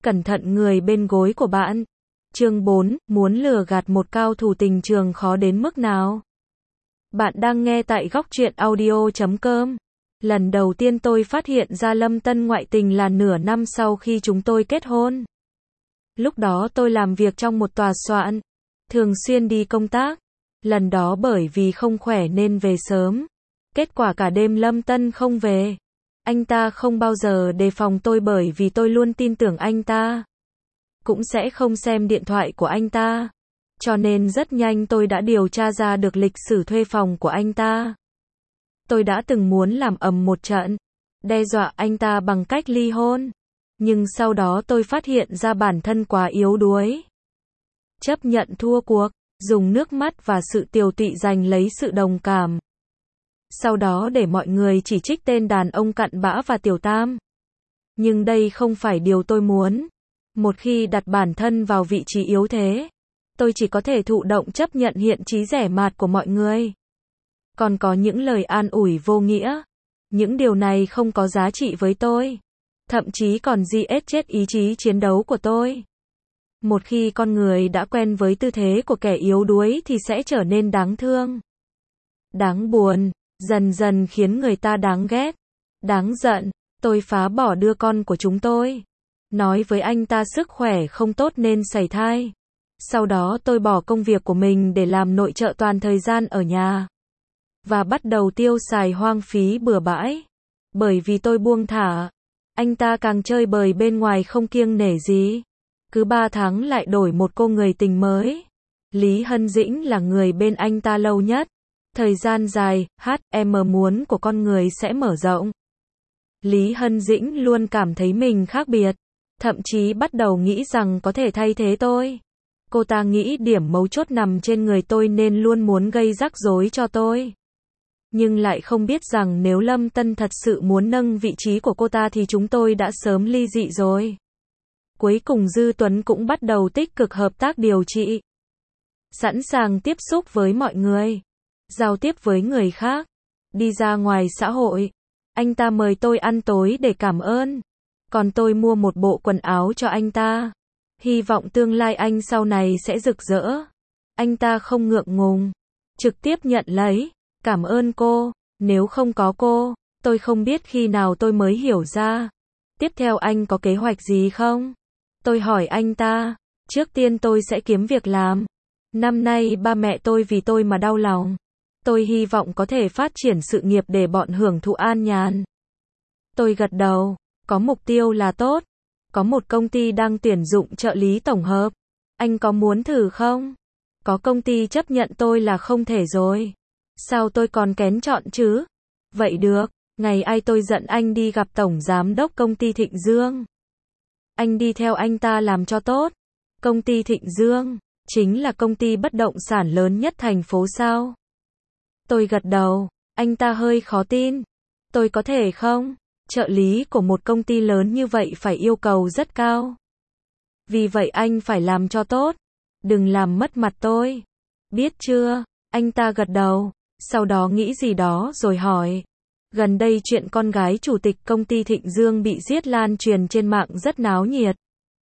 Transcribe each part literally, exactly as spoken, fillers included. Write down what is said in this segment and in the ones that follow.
cẩn thận người bên gối của bạn. Chương bốn, muốn lừa gạt một cao thủ tình trường khó đến mức nào? Bạn đang nghe tại góc truyện audio chấm com. Lần đầu tiên tôi phát hiện ra Lâm Tân ngoại tình là nửa năm sau khi chúng tôi kết hôn. Lúc đó tôi làm việc trong một tòa soạn, thường xuyên đi công tác. Lần đó bởi vì không khỏe nên về sớm. Kết quả cả đêm Lâm Tân không về. Anh ta không bao giờ đề phòng tôi bởi vì tôi luôn tin tưởng anh ta. Cũng sẽ không xem điện thoại của anh ta. Cho nên rất nhanh tôi đã điều tra ra được lịch sử thuê phòng của anh ta. Tôi đã từng muốn làm ầm một trận, đe dọa anh ta bằng cách ly hôn. Nhưng sau đó tôi phát hiện ra bản thân quá yếu đuối. Chấp nhận thua cuộc, dùng nước mắt và sự tiều tụy giành lấy sự đồng cảm. Sau đó để mọi người chỉ trích tên đàn ông cặn bã và tiểu tam. Nhưng đây không phải điều tôi muốn. Một khi đặt bản thân vào vị trí yếu thế, tôi chỉ có thể thụ động chấp nhận hiện trí rẻ mạt của mọi người. Còn có những lời an ủi vô nghĩa. Những điều này không có giá trị với tôi. Thậm chí còn giết chết ý chí chiến đấu của tôi. Một khi con người đã quen với tư thế của kẻ yếu đuối thì sẽ trở nên đáng thương, đáng buồn, dần dần khiến người ta đáng ghét, đáng giận. Tôi phá bỏ đứa con của chúng tôi. Nói với anh ta sức khỏe không tốt nên sảy thai. Sau đó tôi bỏ công việc của mình để làm nội trợ toàn thời gian ở nhà. Và bắt đầu tiêu xài hoang phí bừa bãi. Bởi vì tôi buông thả, anh ta càng chơi bời bên ngoài không kiêng nể gì. Cứ ba tháng lại đổi một cô người tình mới. Lý Hân Dĩnh là người bên anh ta lâu nhất. Thời gian dài, hát em muốn của con người sẽ mở rộng. Lý Hân Dĩnh luôn cảm thấy mình khác biệt. Thậm chí bắt đầu nghĩ rằng có thể thay thế tôi. Cô ta nghĩ điểm mấu chốt nằm trên người tôi nên luôn muốn gây rắc rối cho tôi. Nhưng lại không biết rằng nếu Lâm Tân thật sự muốn nâng vị trí của cô ta thì chúng tôi đã sớm ly dị rồi. Cuối cùng Dư Tuấn cũng bắt đầu tích cực hợp tác điều trị. Sẵn sàng tiếp xúc với mọi người. Giao tiếp với người khác. Đi ra ngoài xã hội. Anh ta mời tôi ăn tối để cảm ơn. Còn tôi mua một bộ quần áo cho anh ta. Hy vọng tương lai anh sau này sẽ rực rỡ. Anh ta không ngượng ngùng. Trực tiếp nhận lấy. Cảm ơn cô. Nếu không có cô, tôi không biết khi nào tôi mới hiểu ra. Tiếp theo anh có kế hoạch gì không? Tôi hỏi anh ta. Trước tiên tôi sẽ kiếm việc làm. Năm nay ba mẹ tôi vì tôi mà đau lòng. Tôi hy vọng có thể phát triển sự nghiệp để bọn hưởng thụ an nhàn. Tôi gật đầu. Có mục tiêu là tốt. Có một công ty đang tuyển dụng trợ lý tổng hợp. Anh có muốn thử không? Có công ty chấp nhận tôi là không thể rồi. Sao tôi còn kén chọn chứ? Vậy được. Ngày ai tôi dẫn anh đi gặp tổng giám đốc công ty Thịnh Dương. Anh đi theo anh ta làm cho tốt. Công ty Thịnh Dương chính là công ty bất động sản lớn nhất thành phố sao? Tôi gật đầu. Anh ta hơi khó tin. Tôi có thể không? Trợ lý của một công ty lớn như vậy phải yêu cầu rất cao. Vì vậy anh phải làm cho tốt. Đừng làm mất mặt tôi. Biết chưa? Anh ta gật đầu. Sau đó nghĩ gì đó rồi hỏi. Gần đây chuyện con gái chủ tịch công ty Thịnh Dương bị giết lan truyền trên mạng rất náo nhiệt.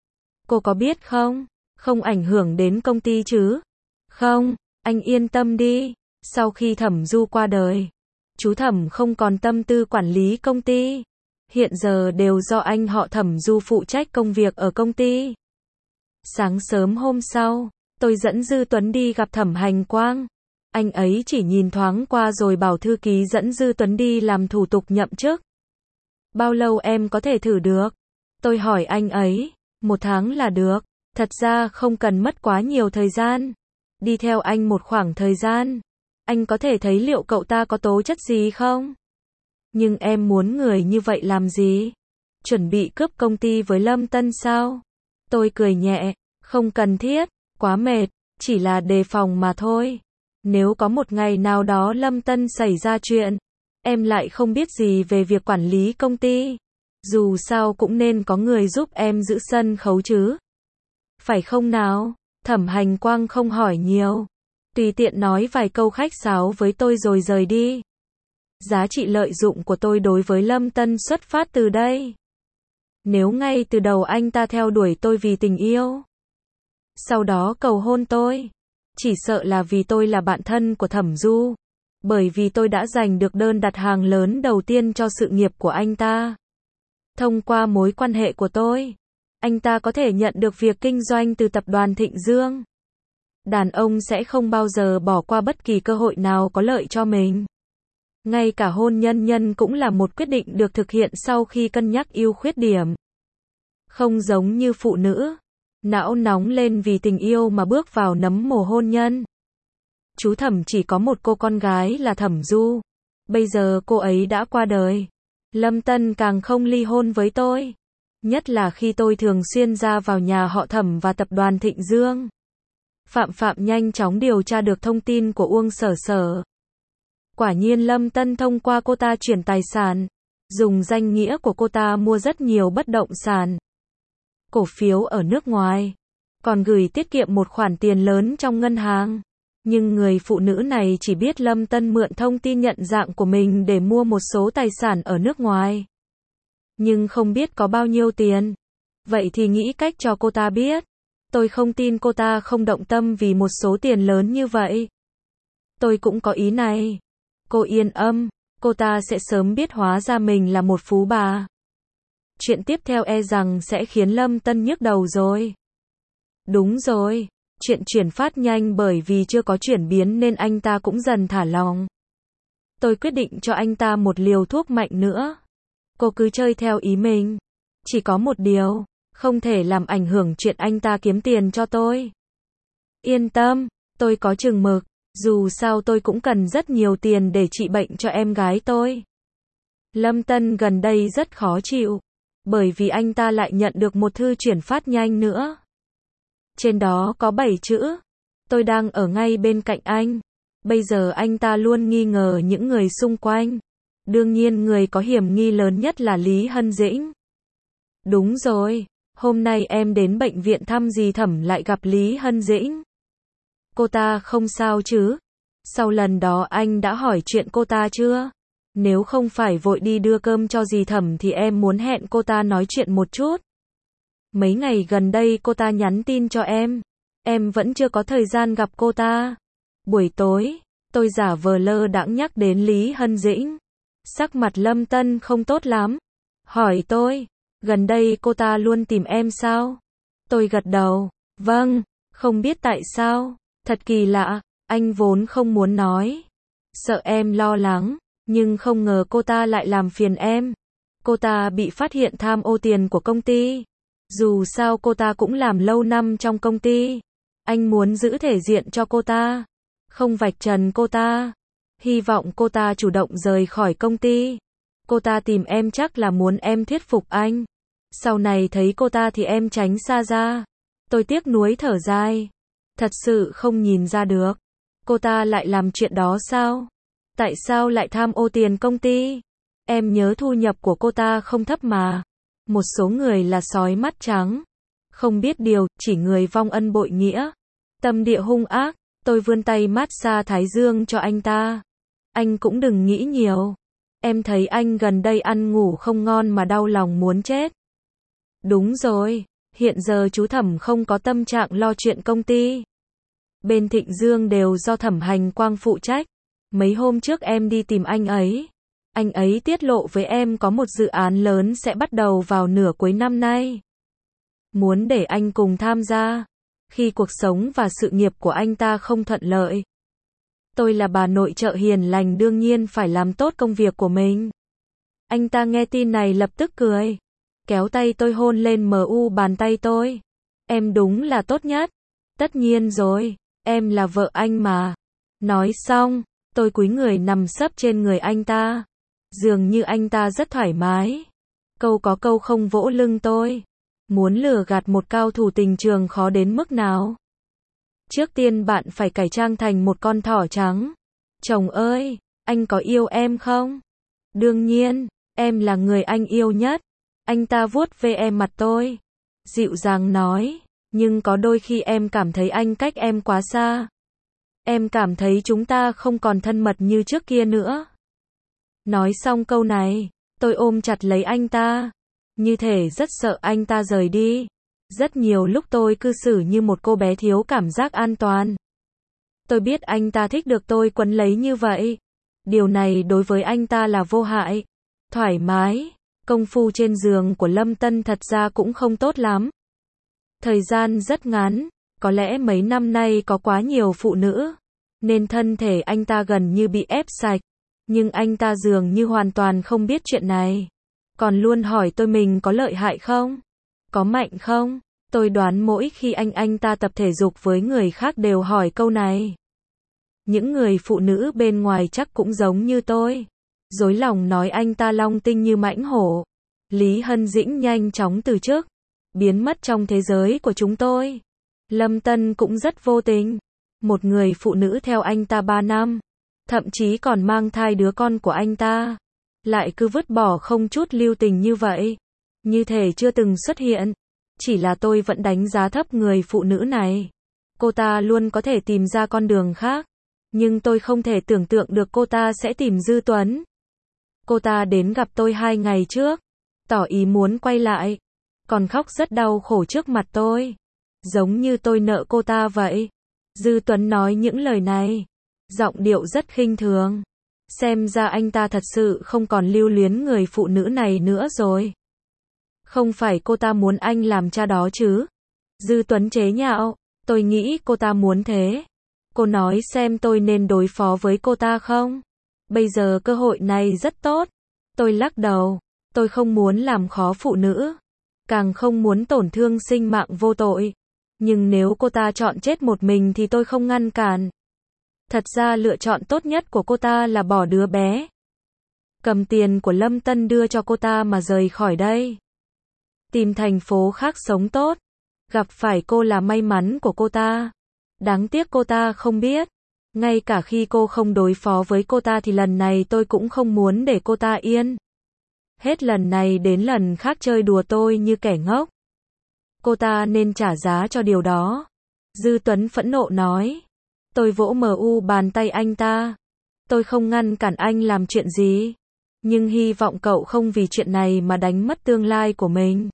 Cô có biết không? Không ảnh hưởng đến công ty chứ? Không, anh yên tâm đi. Sau khi Thẩm Du qua đời, chú Thẩm không còn tâm tư quản lý công ty. Hiện giờ đều do anh họ Thẩm Du phụ trách công việc ở công ty. Sáng sớm hôm sau, tôi dẫn Dư Tuấn đi gặp Thẩm Hành Quang. Anh ấy chỉ nhìn thoáng qua rồi bảo thư ký dẫn Dư Tuấn đi làm thủ tục nhậm chức. Bao lâu em có thể thử được? Tôi hỏi anh ấy. Một tháng là được. Thật ra không cần mất quá nhiều thời gian. Đi theo anh một khoảng thời gian. Anh có thể thấy liệu cậu ta có tố chất gì không? Nhưng em muốn người như vậy làm gì? Chuẩn bị cướp công ty với Lâm Tân sao? Tôi cười nhẹ. Không cần thiết. Quá mệt. Chỉ là đề phòng mà thôi. Nếu có một ngày nào đó Lâm Tân xảy ra chuyện, em lại không biết gì về việc quản lý công ty. Dù sao cũng nên có người giúp em giữ sân khấu chứ. Phải không nào? Thẩm Hành Quang không hỏi nhiều. Tùy tiện nói vài câu khách sáo với tôi rồi rời đi. Giá trị lợi dụng của tôi đối với Lâm Tân xuất phát từ đây. Nếu ngay từ đầu anh ta theo đuổi tôi vì tình yêu, sau đó cầu hôn tôi, chỉ sợ là vì tôi là bạn thân của Thẩm Du, bởi vì tôi đã giành được đơn đặt hàng lớn đầu tiên cho sự nghiệp của anh ta. Thông qua mối quan hệ của tôi, anh ta có thể nhận được việc kinh doanh từ tập đoàn Thịnh Dương. Đàn ông sẽ không bao giờ bỏ qua bất kỳ cơ hội nào có lợi cho mình. Ngay cả hôn nhân nhân cũng là một quyết định được thực hiện sau khi cân nhắc ưu khuyết điểm. Không giống như phụ nữ, não nóng lên vì tình yêu mà bước vào nấm mồ hôn nhân. Chú Thẩm chỉ có một cô con gái là Thẩm Du. Bây giờ cô ấy đã qua đời. Lâm Tân càng không ly hôn với tôi. Nhất là khi tôi thường xuyên ra vào nhà họ Thẩm và tập đoàn Thịnh Dương. Phạm Phạm nhanh chóng điều tra được thông tin của Uông Sở Sở. Quả nhiên Lâm Tân thông qua cô ta chuyển tài sản, dùng danh nghĩa của cô ta mua rất nhiều bất động sản, cổ phiếu ở nước ngoài, còn gửi tiết kiệm một khoản tiền lớn trong ngân hàng. Nhưng người phụ nữ này chỉ biết Lâm Tân mượn thông tin nhận dạng của mình để mua một số tài sản ở nước ngoài, nhưng không biết có bao nhiêu tiền. Vậy thì nghĩ cách cho cô ta biết. Tôi không tin cô ta không động tâm vì một số tiền lớn như vậy. Tôi cũng có ý này. Cô yên tâm, cô ta sẽ sớm biết hóa ra mình là một phú bà. Chuyện tiếp theo e rằng sẽ khiến Lâm Tân nhức đầu rồi. Đúng rồi, chuyện chuyển phát nhanh bởi vì chưa có chuyển biến nên anh ta cũng dần thả lòng. Tôi quyết định cho anh ta một liều thuốc mạnh nữa. Cô cứ chơi theo ý mình. Chỉ có một điều, không thể làm ảnh hưởng chuyện anh ta kiếm tiền cho tôi. Yên tâm, tôi có chừng mực. Dù sao tôi cũng cần rất nhiều tiền để trị bệnh cho em gái tôi. Lâm Tân gần đây rất khó chịu, bởi vì anh ta lại nhận được một thư chuyển phát nhanh nữa. Trên đó có bảy chữ. Tôi đang ở ngay bên cạnh anh. Bây giờ anh ta luôn nghi ngờ những người xung quanh. Đương nhiên người có hiểm nghi lớn nhất là Lý Hân Dĩnh. Đúng rồi, hôm nay em đến bệnh viện thăm dì Thẩm lại gặp Lý Hân Dĩnh. Cô ta không sao chứ? Sau lần đó anh đã hỏi chuyện cô ta chưa? Nếu không phải vội đi đưa cơm cho dì Thẩm thì em muốn hẹn cô ta nói chuyện một chút. Mấy ngày gần đây cô ta nhắn tin cho em. Em vẫn chưa có thời gian gặp cô ta. Buổi tối, tôi giả vờ lơ đãng nhắc đến Lý Hân Dĩnh. Sắc mặt Lâm Tân không tốt lắm. Hỏi tôi, gần đây cô ta luôn tìm em sao? Tôi gật đầu, vâng, không biết tại sao. Thật kỳ lạ, anh vốn không muốn nói. Sợ em lo lắng, nhưng không ngờ cô ta lại làm phiền em. Cô ta bị phát hiện tham ô tiền của công ty. Dù sao cô ta cũng làm lâu năm trong công ty. Anh muốn giữ thể diện cho cô ta, không vạch trần cô ta. Hy vọng cô ta chủ động rời khỏi công ty. Cô ta tìm em chắc là muốn em thuyết phục anh. Sau này thấy cô ta thì em tránh xa ra. Tôi tiếc nuối thở dài. Thật sự không nhìn ra được. Cô ta lại làm chuyện đó sao? Tại sao lại tham ô tiền công ty? Em nhớ thu nhập của cô ta không thấp mà. Một số người là sói mắt trắng. Không biết điều, chỉ người vong ân bội nghĩa. Tâm địa hung ác. Tôi vươn tay mát xa thái dương cho anh ta. Anh cũng đừng nghĩ nhiều. Em thấy anh gần đây ăn ngủ không ngon mà đau lòng muốn chết. Đúng rồi. Hiện giờ chú Thẩm không có tâm trạng lo chuyện công ty. Bên Thịnh Dương đều do Thẩm Hành Quang phụ trách. Mấy hôm trước em đi tìm anh ấy. Anh ấy tiết lộ với em có một dự án lớn sẽ bắt đầu vào nửa cuối năm nay. Muốn để anh cùng tham gia. Khi cuộc sống và sự nghiệp của anh ta không thuận lợi. Tôi là bà nội trợ hiền lành đương nhiên phải làm tốt công việc của mình. Anh ta nghe tin này lập tức cười. Kéo tay tôi hôn lên mu bàn tay tôi. Em đúng là tốt nhất. Tất nhiên rồi, em là vợ anh mà. Nói xong, tôi cúi người nằm sấp trên người anh ta. Dường như anh ta rất thoải mái. Câu có câu không vỗ lưng tôi. Muốn lừa gạt một cao thủ tình trường khó đến mức nào? Trước tiên bạn phải cải trang thành một con thỏ trắng. Chồng ơi, anh có yêu em không? Đương nhiên, em là người anh yêu nhất. Anh ta vuốt ve em mặt tôi. Dịu dàng nói, nhưng có đôi khi em cảm thấy anh cách em quá xa. Em cảm thấy chúng ta không còn thân mật như trước kia nữa. Nói xong câu này, tôi ôm chặt lấy anh ta. như thể rất sợ anh ta rời đi. Rất nhiều lúc tôi cư xử như một cô bé thiếu cảm giác an toàn. Tôi biết anh ta thích được tôi quấn lấy như vậy. Điều này đối với anh ta là vô hại, thoải mái. Công phu trên giường của Lâm Tân thật ra cũng không tốt lắm. Thời gian rất ngắn, có lẽ mấy năm nay có quá nhiều phụ nữ, nên thân thể anh ta gần như bị ép sạch. Nhưng anh ta dường như hoàn toàn không biết chuyện này. Còn luôn hỏi tôi mình có lợi hại không? Có mạnh không? Tôi đoán mỗi khi anh anh ta tập thể dục với người khác đều hỏi câu này. Những người phụ nữ bên ngoài chắc cũng giống như tôi. Dối lòng nói anh ta long tinh như mãnh hổ. Lý Hân Dĩnh nhanh chóng từ chức, biến mất trong thế giới của chúng tôi. Lâm Tân cũng rất vô tình. Một người phụ nữ theo anh ta ba năm, thậm chí còn mang thai đứa con của anh ta, lại cứ vứt bỏ không chút lưu tình như vậy, như thể chưa từng xuất hiện. Chỉ là tôi vẫn đánh giá thấp người phụ nữ này. Cô ta luôn có thể tìm ra con đường khác, nhưng tôi không thể tưởng tượng được cô ta sẽ tìm Dư Tuấn. Cô ta đến gặp tôi hai ngày trước, tỏ ý muốn quay lại, còn khóc rất đau khổ trước mặt tôi, giống như tôi nợ cô ta vậy. Dư Tuấn nói những lời này, giọng điệu rất khinh thường. Xem ra anh ta thật sự không còn lưu luyến người phụ nữ này nữa rồi. Không phải cô ta muốn anh làm cha đó chứ? Dư Tuấn chế nhạo, tôi nghĩ cô ta muốn thế. Cô nói xem tôi nên đối phó với cô ta không? Bây giờ cơ hội này rất tốt. Tôi lắc đầu, tôi không muốn làm khó phụ nữ, càng không muốn tổn thương sinh mạng vô tội. Nhưng nếu cô ta chọn chết một mình thì tôi không ngăn cản. Thật ra lựa chọn tốt nhất của cô ta là bỏ đứa bé, cầm tiền của Lâm Tân đưa cho cô ta mà rời khỏi đây. Tìm thành phố khác sống tốt. Gặp phải cô là may mắn của cô ta. Đáng tiếc cô ta không biết. Ngay cả khi cô không đối phó với cô ta thì lần này tôi cũng không muốn để cô ta yên. Hết lần này đến lần khác chơi đùa tôi như kẻ ngốc. Cô ta nên trả giá cho điều đó. Dư Tuấn phẫn nộ nói. Tôi vỗ mờ u bàn tay anh ta. Tôi không ngăn cản anh làm chuyện gì, nhưng hy vọng cậu không vì chuyện này mà đánh mất tương lai của mình.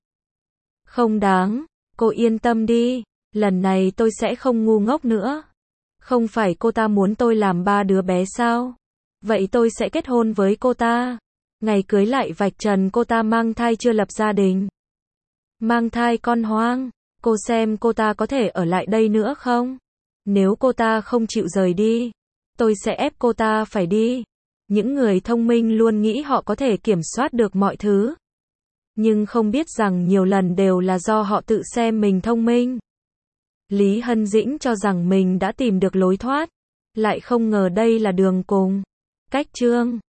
Không đáng, cô yên tâm đi, lần này tôi sẽ không ngu ngốc nữa. Không phải cô ta muốn tôi làm ba đứa bé sao? Vậy tôi sẽ kết hôn với cô ta. Ngày cưới lại vạch trần cô ta mang thai chưa lập gia đình. Mang thai con hoang, cô xem cô ta có thể ở lại đây nữa không? Nếu cô ta không chịu rời đi, tôi sẽ ép cô ta phải đi. Những người thông minh luôn nghĩ họ có thể kiểm soát được mọi thứ, nhưng không biết rằng nhiều lần đều là do họ tự xem mình thông minh. Lý Hân Dĩnh cho rằng mình đã tìm được lối thoát, lại không ngờ đây là đường cùng. Cách chương